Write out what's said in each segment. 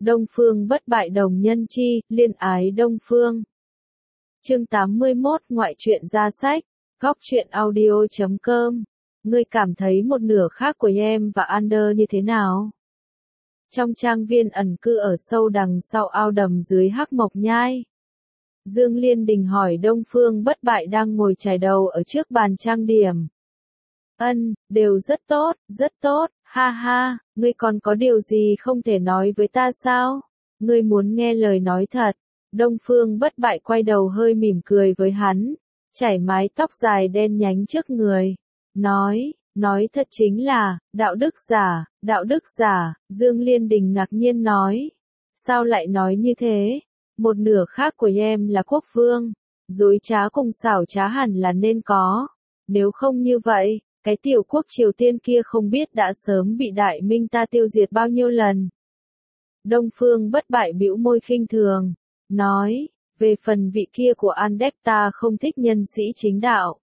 Đông Phương bất bại đồng nhân chi, liên ái Đông Phương. Chương 81 ngoại truyện ra sách, góc truyện audio.com. Ngươi cảm thấy một nửa khác của em và Ander như thế nào? Trong trang viên ẩn cư ở sâu đằng sau ao đầm dưới Hắc Mộc Nhai, Dương Liên Đình hỏi Đông Phương bất bại đang ngồi chải đầu ở trước bàn trang điểm. Đều rất tốt, ha ha, ngươi còn có điều gì không thể nói với ta sao? Ngươi muốn nghe lời nói thật. Đông Phương bất bại quay đầu hơi mỉm cười với hắn, chải mái tóc dài đen nhánh trước người. Nói thật chính là, đạo đức giả, Dương Liên Đình ngạc nhiên nói. Sao lại nói như thế? Một nửa khác của em là quốc vương, dối trá cùng xảo trá hẳn là nên có. Nếu không như vậy, cái tiểu quốc Triều Tiên kia không biết đã sớm bị Đại Minh ta tiêu diệt bao nhiêu lần. Đông Phương bất bại bĩu môi khinh thường, nói, về phần vị kia của Andek ta không thích nhân sĩ chính đạo.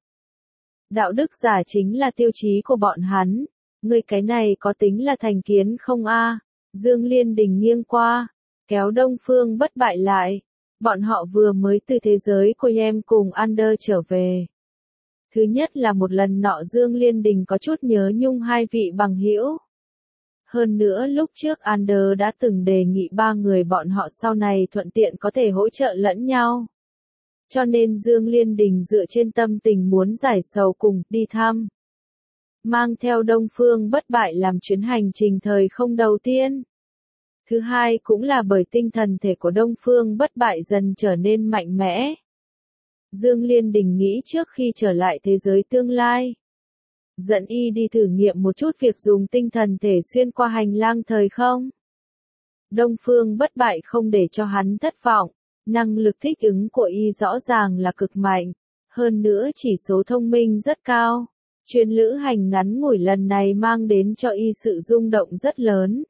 Đạo đức giả chính là tiêu chí của bọn hắn, ngươi cái này có tính là thành kiến không a? Dương Liên Đình nghiêng qua, kéo Đông Phương bất bại lại, bọn họ vừa mới từ thế giới của em cùng Ander trở về. Thứ nhất là một lần nọ Dương Liên Đình có chút nhớ nhung hai vị bằng hữu. Hơn nữa lúc trước Ander đã từng đề nghị ba người bọn họ sau này thuận tiện có thể hỗ trợ lẫn nhau. Cho nên Dương Liên Đình dựa trên tâm tình muốn giải sầu cùng đi thăm. Mang theo Đông Phương bất bại làm chuyến hành trình thời không đầu tiên. Thứ hai cũng là bởi tinh thần thể của Đông Phương bất bại dần trở nên mạnh mẽ. Dương Liên Đình nghĩ trước khi trở lại thế giới tương lai, dẫn y đi thử nghiệm một chút việc dùng tinh thần thể xuyên qua hành lang thời không. Đông Phương bất bại không để cho hắn thất vọng, năng lực thích ứng của y rõ ràng là cực mạnh, hơn nữa chỉ số thông minh rất cao. Chuyến lữ hành ngắn ngủi lần này mang đến cho y sự rung động rất lớn.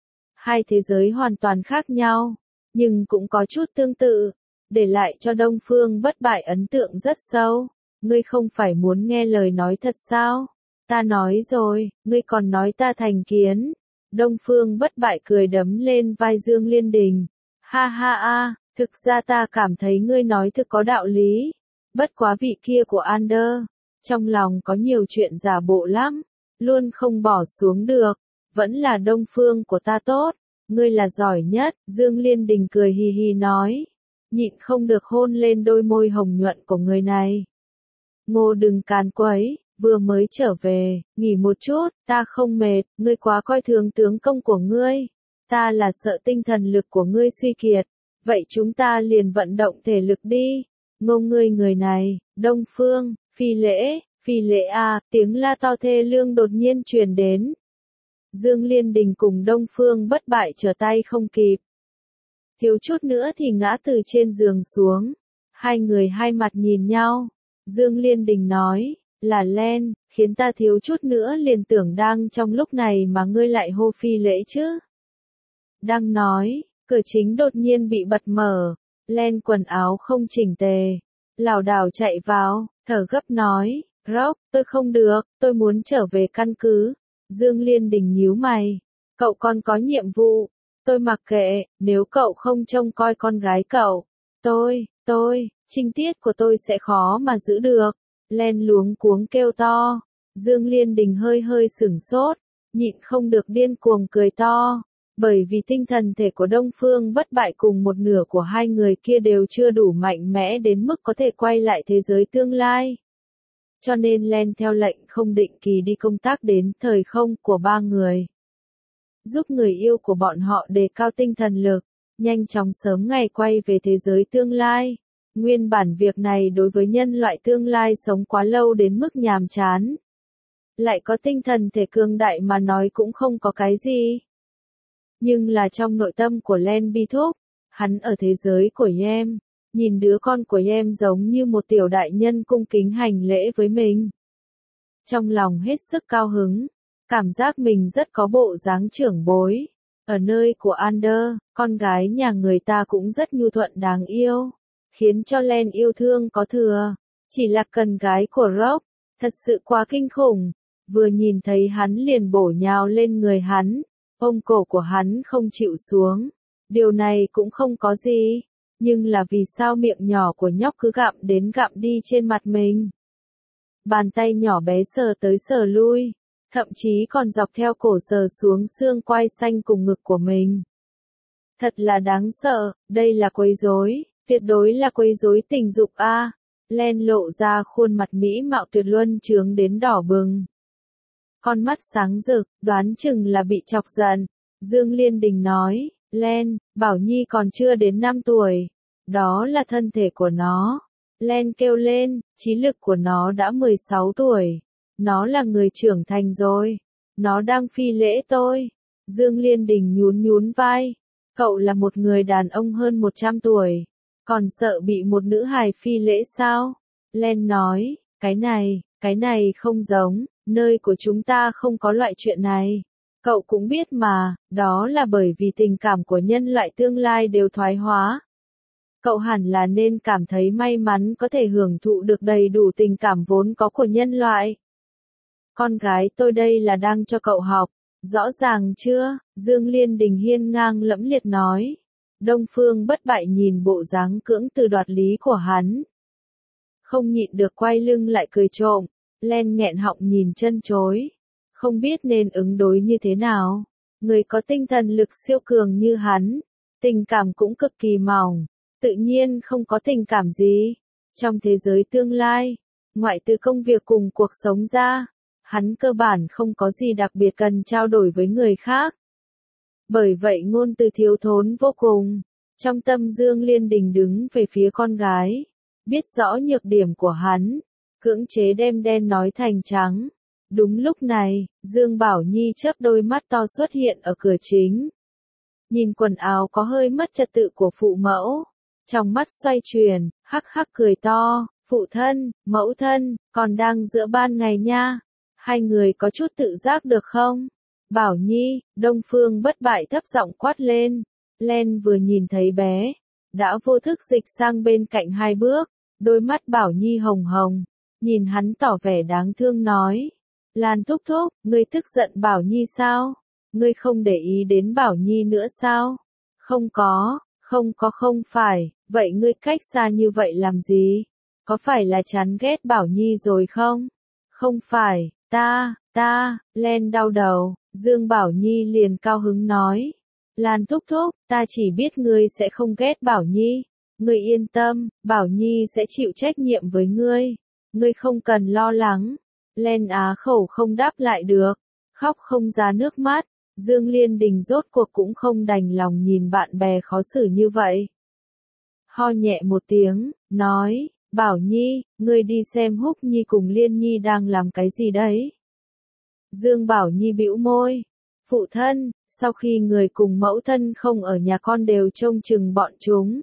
Hai thế giới hoàn toàn khác nhau, nhưng cũng có chút tương tự, để lại cho Đông Phương bất bại ấn tượng rất sâu. Ngươi không phải muốn nghe lời nói thật sao? Ta nói rồi, ngươi còn nói ta thành kiến. Đông Phương bất bại cười đấm lên vai Dương Liên Đình. Ha ha a, thực ra ta cảm thấy ngươi nói thực có đạo lý. Bất quá vị kia của Ander, trong lòng có nhiều chuyện giả bộ lắm, luôn không bỏ xuống được. Vẫn là Đông Phương của ta tốt, ngươi là giỏi nhất. Dương Liên Đình cười hì hì nói, nhịn không được hôn lên đôi môi hồng nhuận của người này. Ngô đừng càn quấy, vừa mới trở về, nghỉ một chút, ta không mệt, ngươi quá coi thường tướng công của ngươi. Ta là sợ tinh thần lực của ngươi suy kiệt, vậy chúng ta liền vận động thể lực đi. Ngô ngươi người này, Đông Phương, phi lễ a, tiếng la to thê lương đột nhiên truyền đến. Dương Liên Đình cùng Đông Phương bất bại trở tay không kịp. Thiếu chút nữa thì ngã từ trên giường xuống. Hai người hai mặt nhìn nhau. Dương Liên Đình nói, là Len, khiến ta thiếu chút nữa liền tưởng đang trong lúc này mà ngươi lại hô phi lễ chứ. Đang nói, cửa chính đột nhiên bị bật mở. Len quần áo không chỉnh tề, lảo đảo chạy vào, thở gấp nói, Rock, tôi không được, tôi muốn trở về căn cứ. Dương Liên Đình nhíu mày, cậu còn có nhiệm vụ. Tôi mặc kệ, nếu cậu không trông coi con gái cậu, trinh tiết của tôi sẽ khó mà giữ được. Len luống cuống kêu to. Dương Liên Đình hơi sửng sốt, nhịn không được điên cuồng cười to. Bởi vì tinh thần thể của Đông Phương bất bại cùng một nửa của hai người kia đều chưa đủ mạnh mẽ đến mức có thể quay lại thế giới tương lai. Cho nên Len theo lệnh không định kỳ đi công tác đến thời không của ba người. Giúp người yêu của bọn họ đề cao tinh thần lực, nhanh chóng sớm ngày quay về thế giới tương lai. Nguyên bản việc này đối với nhân loại tương lai sống quá lâu đến mức nhàm chán. Lại có tinh thần thể cường đại mà nói cũng không có cái gì. Nhưng là trong nội tâm của Len bi thúc, hắn ở thế giới của em, nhìn đứa con của em giống như một tiểu đại nhân cung kính hành lễ với mình. Trong lòng hết sức cao hứng. Cảm giác mình rất có bộ dáng trưởng bối. Ở nơi của Ander, con gái nhà người ta cũng rất nhu thuận đáng yêu, khiến cho Len yêu thương có thừa. Chỉ là cần gái của Rock, thật sự quá kinh khủng. Vừa nhìn thấy hắn liền bổ nhào lên người hắn, ôm cổ của hắn không chịu xuống. Điều này cũng không có gì. Nhưng là vì sao miệng nhỏ của nhóc cứ gặm đến gặm đi trên mặt mình? Bàn tay nhỏ bé sờ tới sờ lui, thậm chí còn dọc theo cổ sờ xuống xương quai xanh cùng ngực của mình. Thật là đáng sợ, đây là quấy rối, tuyệt đối là quấy rối tình dục a. Len lộ ra khuôn mặt mỹ mạo tuyệt luân chướng đến đỏ bừng. Con mắt sáng rực, đoán chừng là bị chọc giận. Dương Liên Đình nói, Len, Bảo Nhi còn chưa đến 5 tuổi. Đó là thân thể của nó. Len kêu lên, trí lực của nó đã 16 tuổi. Nó là người trưởng thành rồi. Nó đang phi lễ tôi. Dương Liên Đình nhún nhún vai. Cậu là một người đàn ông hơn 100 tuổi. Còn sợ bị một nữ hài phi lễ sao? Len nói, cái này không giống, nơi của chúng ta không có loại chuyện này. Cậu cũng biết mà, đó là bởi vì tình cảm của nhân loại tương lai đều thoái hóa. Cậu hẳn là nên cảm thấy may mắn có thể hưởng thụ được đầy đủ tình cảm vốn có của nhân loại. Con gái tôi đây là đang cho cậu học, rõ ràng chưa? Dương Liên Đình hiên ngang lẫm liệt nói. Đông Phương Bất Bại nhìn bộ dáng cưỡng từ đoạt lý của hắn. Không nhịn được quay lưng lại cười trộm, Len nghẹn họng nhìn chân chối. Không biết nên ứng đối như thế nào. Người có tinh thần lực siêu cường như hắn, tình cảm cũng cực kỳ mỏng, tự nhiên không có tình cảm gì. Trong thế giới tương lai, ngoại trừ công việc cùng cuộc sống ra, hắn cơ bản không có gì đặc biệt cần trao đổi với người khác. Bởi vậy ngôn từ thiếu thốn vô cùng. Trong tâm Dương Liên Đình đứng về phía con gái, biết rõ nhược điểm của hắn, cưỡng chế đem đen nói thành trắng. Đúng lúc này, Dương Bảo Nhi chớp đôi mắt to xuất hiện ở cửa chính. Nhìn quần áo có hơi mất trật tự của phụ mẫu, trong mắt xoay chuyển, hắc hắc cười to, phụ thân, mẫu thân, còn đang giữa ban ngày nha. Hai người có chút tự giác được không? Bảo Nhi, Đông Phương Bất Bại thấp giọng quát lên. Len vừa nhìn thấy bé, đã vô thức dịch sang bên cạnh 2 bước, đôi mắt Bảo Nhi hồng hồng, nhìn hắn tỏ vẻ đáng thương nói. Lan thúc thúc, ngươi tức giận Bảo Nhi sao? Ngươi không để ý đến Bảo Nhi nữa sao? Không có, không phải, vậy ngươi cách xa như vậy làm gì? Có phải là chán ghét Bảo Nhi rồi không? Không phải, Len đau đầu, Dương Bảo Nhi liền cao hứng nói. Lan thúc thúc, ta chỉ biết ngươi sẽ không ghét Bảo Nhi. Ngươi yên tâm, Bảo Nhi sẽ chịu trách nhiệm với ngươi. Ngươi không cần lo lắng. Len á khẩu không đáp lại được, khóc không ra nước mắt. Dương Liên Đình rốt cuộc cũng không đành lòng nhìn bạn bè khó xử như vậy. Ho nhẹ một tiếng, nói, Bảo Nhi, ngươi đi xem Húc Nhi cùng Liên Nhi đang làm cái gì đấy. Dương Bảo Nhi bĩu môi, phụ thân, sau khi người cùng mẫu thân không ở nhà con đều trông chừng bọn chúng.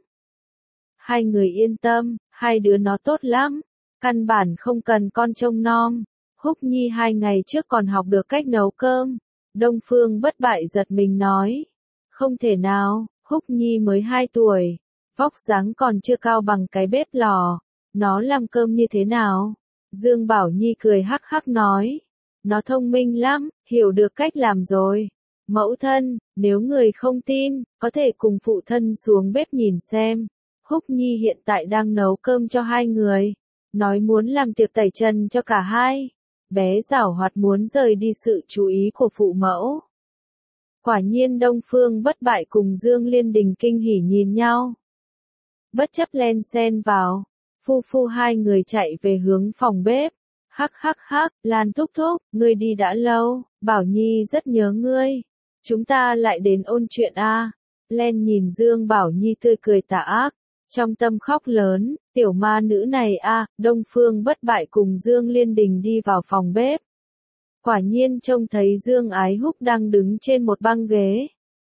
Hai người yên tâm, hai đứa nó tốt lắm, căn bản không cần con trông nom. Húc Nhi 2 ngày trước còn học được cách nấu cơm. Đông Phương Bất Bại giật mình nói. Không thể nào, Húc Nhi mới 2 tuổi. Vóc dáng còn chưa cao bằng cái bếp lò. Nó làm cơm như thế nào? Dương Bảo Nhi cười hắc hắc nói. Nó thông minh lắm, hiểu được cách làm rồi. Mẫu thân, nếu người không tin, có thể cùng phụ thân xuống bếp nhìn xem. Húc Nhi hiện tại đang nấu cơm cho 2 người. Nói muốn làm tiệc tẩy trần cho cả hai. Bé giảo hoạt muốn rời đi sự chú ý của phụ mẫu. Quả nhiên Đông Phương Bất Bại cùng Dương Liên Đình kinh hỉ nhìn nhau. Bất chấp len xen vào, phu 2 người chạy về hướng phòng bếp. Hắc hắc hắc, Lan thúc thúc, ngươi đi đã lâu, Bảo Nhi rất nhớ ngươi. Chúng ta lại đến ôn chuyện a. Len nhìn Dương Bảo Nhi tươi cười tà ác, trong tâm khóc lớn, tiểu ma nữ này a. Đông Phương Bất Bại cùng Dương Liên Đình đi vào phòng bếp. Quả nhiên trông thấy Dương Ái Húc đang đứng trên một băng ghế.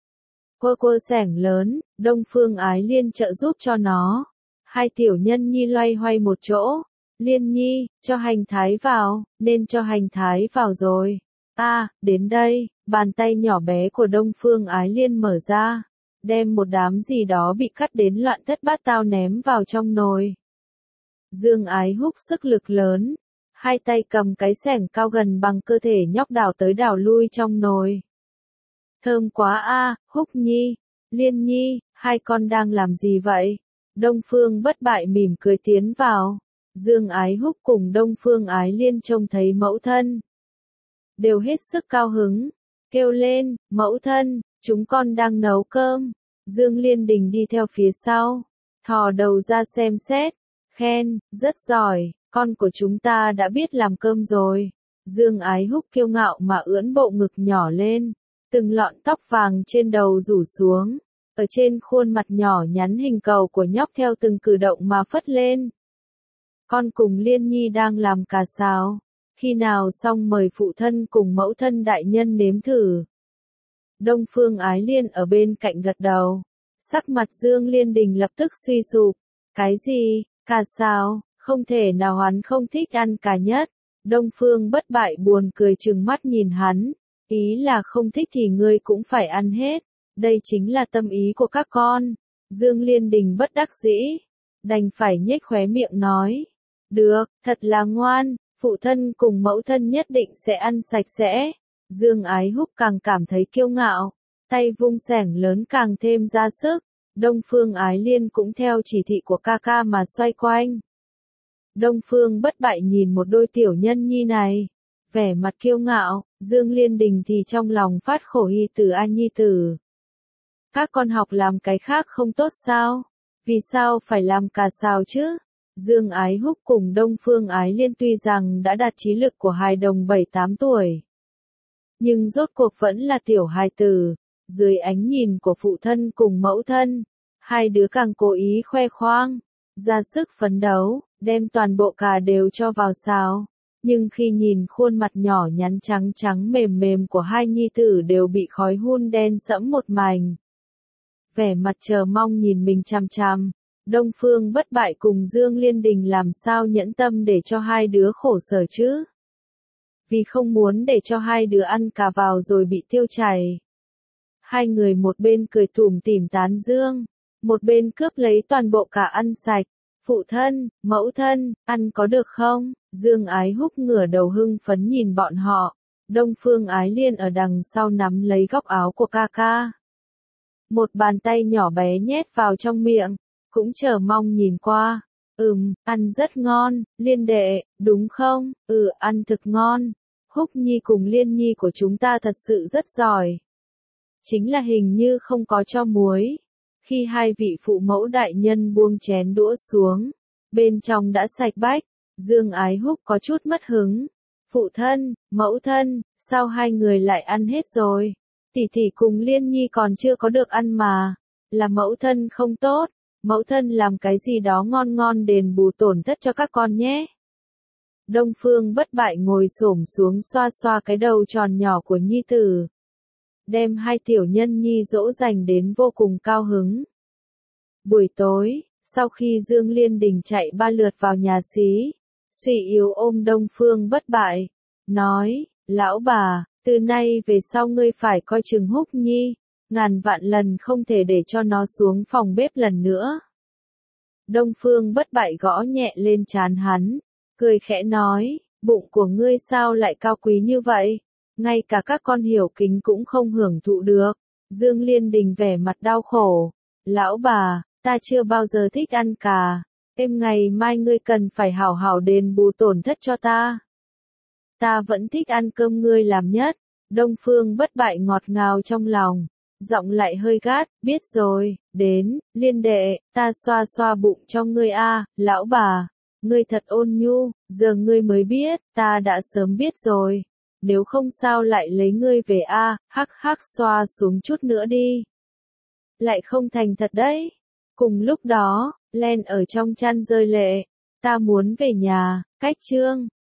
Quơ xẻng lớn, Đông Phương Ái Liên trợ giúp cho nó. 2 tiểu nhân nhi loay hoay một chỗ. Liên Nhi, cho Hành Thái vào, nên cho Hành Thái vào rồi. Đến đây, bàn tay nhỏ bé của Đông Phương Ái Liên mở ra, đem một đám gì đó bị cắt đến loạn thất bát tao ném vào trong nồi. Dương Ái Húc sức lực lớn, 2 tay cầm cái xẻng cao gần bằng cơ thể nhóc đào tới đào lui trong nồi. Thơm quá a, Húc Nhi. Liên Nhi, hai con đang làm gì vậy? Đông Phương Bất Bại mỉm cười tiến vào. Dương Ái Húc cùng Đông Phương Ái Liên trông thấy mẫu thân, đều hết sức cao hứng, kêu lên, mẫu thân, chúng con đang nấu cơm. Dương Liên Đình đi theo phía sau, thò đầu ra xem xét, khen, rất giỏi, con của chúng ta đã biết làm cơm rồi. Dương Ái Húc kiêu ngạo mà ưỡn bộ ngực nhỏ lên, từng lọn tóc vàng trên đầu rủ xuống, ở trên khuôn mặt nhỏ nhắn hình cầu của nhóc theo từng cử động mà phất lên. Con cùng Liên Nhi đang làm cà xào, khi nào xong mời phụ thân cùng mẫu thân đại nhân nếm thử. Đông Phương Ái Liên ở bên cạnh gật đầu, sắc mặt Dương Liên Đình lập tức suy sụp. Cái gì, cà xào, không thể nào, hắn không thích ăn cà nhất. Đông Phương Bất Bại buồn cười trừng mắt nhìn hắn, ý là không thích thì ngươi cũng phải ăn hết, đây chính là tâm ý của các con. Dương Liên Đình bất đắc dĩ, đành phải nhếch khóe miệng nói, được, thật là ngoan, phụ thân cùng mẫu thân nhất định sẽ ăn sạch sẽ. Dương Ái Húc càng cảm thấy kiêu ngạo, tay vung xẻng lớn càng thêm ra sức. Đông Phương Ái Liên cũng theo chỉ thị của ca ca mà xoay quanh. Đông Phương Bất Bại nhìn một đôi tiểu nhân nhi này, vẻ mặt kiêu ngạo, Dương Liên Đình thì trong lòng phát khổ, hi tử a nhi tử. Các con học làm cái khác không tốt sao? Vì sao phải làm cà xào chứ? Dương Ái Húc cùng Đông Phương Ái Liên tuy rằng đã đạt trí lực của hài đồng 7-8 tuổi, nhưng rốt cuộc vẫn là tiểu hài tử. Dưới ánh nhìn của phụ thân cùng mẫu thân, hai đứa càng cố ý khoe khoang, ra sức phấn đấu, đem toàn bộ cà đều cho vào xào. Nhưng khi nhìn khuôn mặt nhỏ nhắn trắng trắng mềm mềm của hai nhi tử đều bị khói hun đen sẫm một mảnh, vẻ mặt chờ mong nhìn mình chằm chằm, Đông Phương Bất Bại cùng Dương Liên Đình làm sao nhẫn tâm để cho hai đứa khổ sở chứ? Vì không muốn để cho hai đứa ăn cà vào rồi bị tiêu chảy, hai người một bên cười tủm tỉm tán dương, một bên cướp lấy toàn bộ cà ăn sạch. Phụ thân, mẫu thân, ăn có được không? Dương Ái Húc ngửa đầu hưng phấn nhìn bọn họ. Đông Phương Ái Liên ở đằng sau nắm lấy góc áo của ca ca, một bàn tay nhỏ bé nhét vào trong miệng, cũng chờ mong nhìn qua. Ăn rất ngon, Liên đệ, đúng không? Ăn thực ngon. Húc Nhi cùng Liên Nhi của chúng ta thật sự rất giỏi. Chính là hình như không có cho muối. Khi hai vị phụ mẫu đại nhân buông chén đũa xuống, bên trong đã sạch bách. Dương Ái Húc có chút mất hứng. Phụ thân, mẫu thân, sao hai người lại ăn hết rồi? Tỷ tỷ cùng Liên Nhi còn chưa có được ăn mà. Là mẫu thân không tốt, mẫu thân làm cái gì đó ngon ngon đền bù tổn thất cho các con nhé. Đông Phương Bất Bại ngồi xổm xuống xoa xoa cái đầu tròn nhỏ của nhi tử, đem hai tiểu nhân nhi dỗ dành đến vô cùng cao hứng. Buổi tối, sau khi Dương Liên Đình chạy 3 lượt vào nhà xí, suy yếu ôm Đông Phương Bất Bại, nói, lão bà, từ nay về sau ngươi phải coi chừng Húc Nhi, ngàn vạn lần không thể để cho nó xuống phòng bếp lần nữa. Đông Phương Bất Bại gõ nhẹ lên trán hắn, cười khẽ nói, bụng của ngươi sao lại cao quý như vậy? Ngay cả các con hiểu kính cũng không hưởng thụ được. Dương Liên Đình vẻ mặt đau khổ. Lão bà, ta chưa bao giờ thích ăn cà. Ngày mai ngươi cần phải hảo hảo đền bù tổn thất cho ta. Ta vẫn thích ăn cơm ngươi làm nhất. Đông Phương Bất Bại ngọt ngào trong lòng, giọng lại hơi gắt, biết rồi, đến, Liên đệ, ta xoa xoa bụng cho ngươi a, lão bà, ngươi thật ôn nhu, giờ ngươi mới biết, ta đã sớm biết rồi. Nếu không sao lại lấy ngươi về a, hắc hắc xoa xuống chút nữa đi. Lại không thành thật đấy. Cùng lúc đó, Len ở trong chăn rơi lệ, ta muốn về nhà, cách chương.